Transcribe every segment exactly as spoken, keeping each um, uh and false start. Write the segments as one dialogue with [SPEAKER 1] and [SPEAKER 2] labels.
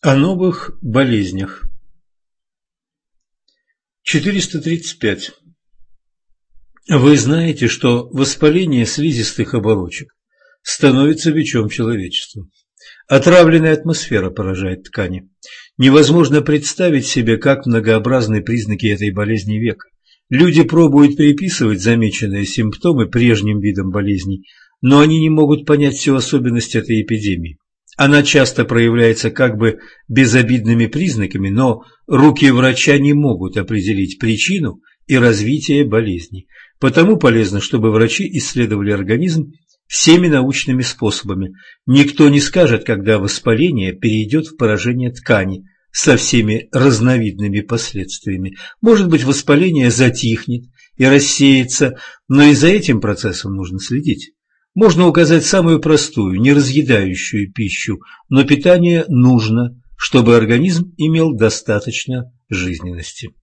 [SPEAKER 1] О новых болезнях. четыреста тридцать пять. Вы знаете, что воспаление слизистых оболочек становится бичом человечества. Отравленная атмосфера поражает ткани. Невозможно представить себе, как многообразны признаки этой болезни века. Люди пробуют приписывать замеченные симптомы прежним видам болезней, но они не могут понять всю особенность этой эпидемии. Она часто проявляется как бы безобидными признаками, но руки врача не могут определить причину и развитие болезни. Потому полезно, чтобы врачи исследовали организм всеми научными способами. Никто не скажет, когда воспаление перейдет в поражение ткани со всеми разновидными последствиями. Может быть, воспаление затихнет и рассеется, но и за этим процессом нужно следить. Можно указать самую простую, неразъедающую пищу, но питание нужно, чтобы организм имел достаточно жизненности.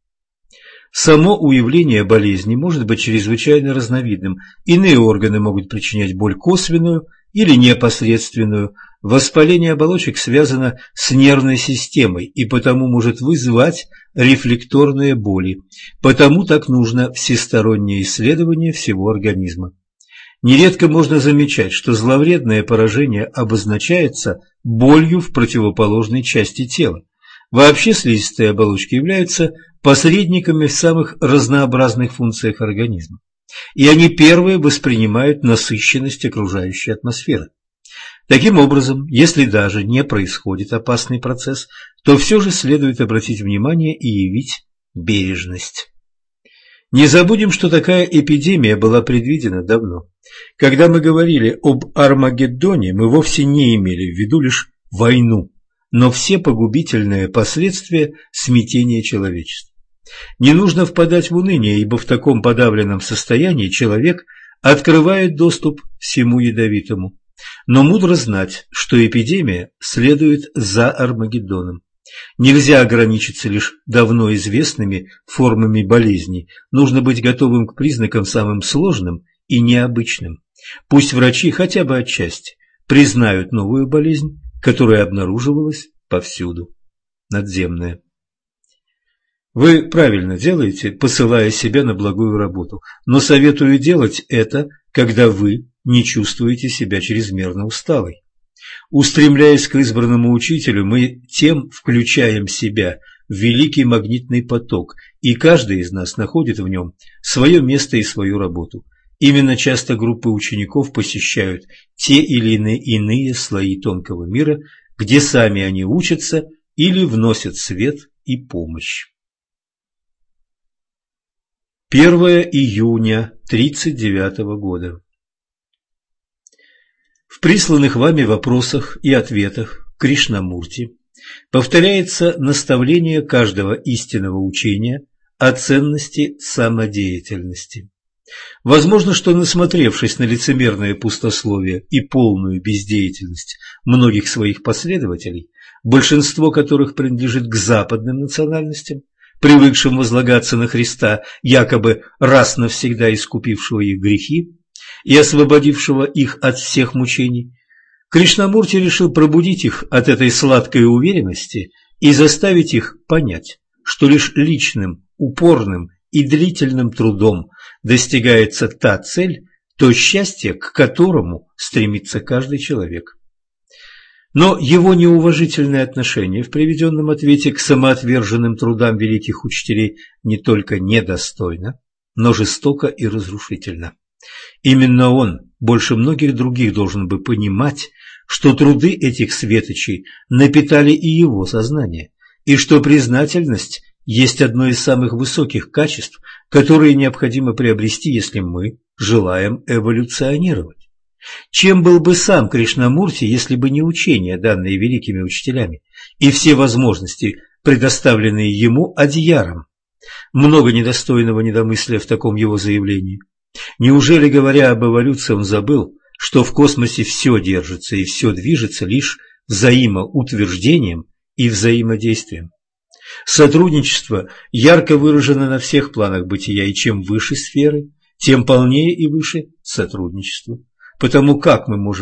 [SPEAKER 1] Само уявление болезни может быть чрезвычайно разновидным. Иные органы могут причинять боль косвенную или непосредственную. Воспаление оболочек связано с нервной системой и потому может вызывать рефлекторные боли. Потому так нужно всестороннее исследование всего организма. Нередко можно замечать, что зловредное поражение обозначается болью в противоположной части тела. Вообще слизистые оболочки являются посредниками в самых разнообразных функциях организма, и они первые воспринимают насыщенность окружающей атмосферы. Таким образом, если даже не происходит опасный процесс, то все же следует обратить внимание и явить бережность. Не забудем, что такая эпидемия была предвидена давно. Когда мы говорили об Армагеддоне, мы вовсе не имели в виду лишь войну, но все погубительные последствия смятения человечества. Не нужно впадать в уныние, ибо в таком подавленном состоянии человек открывает доступ всему ядовитому. Но мудро знать, что эпидемия следует за Армагеддоном. Нельзя ограничиться лишь давно известными формами болезней, нужно быть готовым к признакам самым сложным и необычным. Пусть врачи хотя бы отчасти признают новую болезнь, которая обнаруживалась повсюду. Надземная. Вы правильно делаете, посылая себя на благую работу, но советую делать это, когда вы не чувствуете себя чрезмерно усталой. Устремляясь к избранному учителю, мы тем включаем себя в великий магнитный поток, и каждый из нас находит в нем свое место и свою работу. Именно часто группы учеников посещают те или иные, иные слои тонкого мира, где сами они учатся или вносят свет и помощь. первое июня тридцать девятого года. В присланных вами вопросах и ответах Кришнамурти повторяется наставление каждого истинного учения о ценности самодеятельности. Возможно, что, насмотревшись на лицемерное пустословие и полную бездеятельность многих своих последователей, большинство которых принадлежит к западным национальностям, привыкшим возлагаться на Христа, якобы раз навсегда искупившего их грехи и освободившего их от всех мучений, Кришнамурти решил пробудить их от этой сладкой уверенности и заставить их понять, что лишь личным, упорным и длительным трудом достигается та цель, то счастье, к которому стремится каждый человек. Но его неуважительное отношение в приведенном ответе к самоотверженным трудам великих учителей не только недостойно, но жестоко и разрушительно. Именно он, больше многих других, должен бы понимать, что труды этих светочей напитали и его сознание, и что признательность есть одно из самых высоких качеств, которые необходимо приобрести, если мы желаем эволюционировать. Чем был бы сам Кришнамурти, если бы не учения, данные великими учителями, и все возможности, предоставленные ему Адьяром? Много недостойного недомыслия в таком его заявлении. Неужели, говоря об эволюции, он забыл, что в космосе все держится и все движется лишь взаимоутверждением и взаимодействием? Сотрудничество ярко выражено на всех планах бытия, и чем выше сферы, тем полнее и выше сотрудничество. Потому как мы можем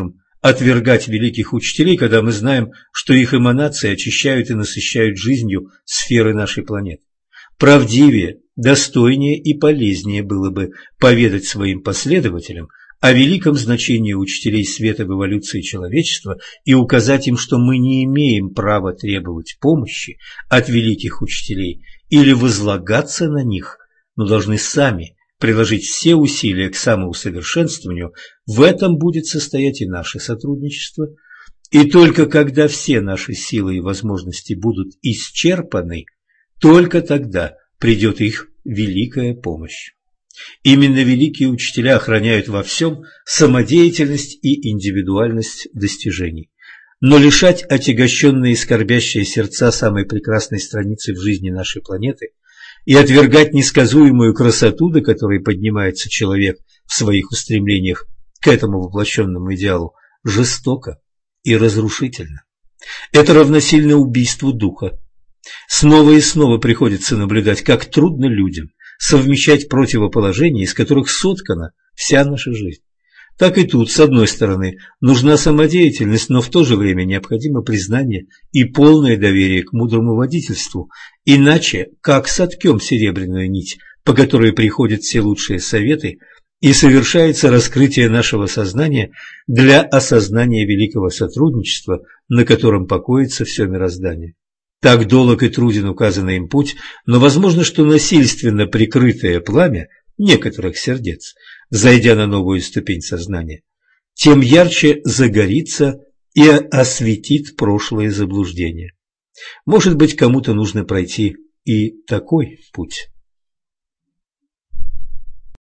[SPEAKER 1] отвергать великих учителей, когда мы знаем, что их эманации очищают и насыщают жизнью сферы нашей планеты. Правдивее, достойнее и полезнее было бы поведать своим последователям о великом значении учителей света в эволюции человечества и указать им, что мы не имеем права требовать помощи от великих учителей или возлагаться на них, но должны сами приложить все усилия к самоусовершенствованию. В этом будет состоять и наше сотрудничество. И только когда все наши силы и возможности будут исчерпаны, только тогда придет их великая помощь. Именно великие учителя охраняют во всем самодеятельность и индивидуальность достижений. Но лишать отягощенные и скорбящие сердца самой прекрасной страницы в жизни нашей планеты и отвергать несказуемую красоту, до которой поднимается человек в своих устремлениях к этому воплощенному идеалу, жестоко и разрушительно. Это равносильно убийству духа. Снова и снова приходится наблюдать, как трудно людям совмещать противоположения, из которых соткана вся наша жизнь. Так и тут, с одной стороны, нужна самодеятельность, но в то же время необходимо признание и полное доверие к мудрому водительству, иначе как соткем серебряную нить, по которой приходят все лучшие советы, и совершается раскрытие нашего сознания для осознания великого сотрудничества, на котором покоится все мироздание. Так долог и труден указанный им путь, но возможно, что насильственно прикрытое пламя некоторых сердец, зайдя на новую ступень сознания, тем ярче загорится и осветит прошлые заблуждения. Может быть, кому-то нужно пройти и такой путь.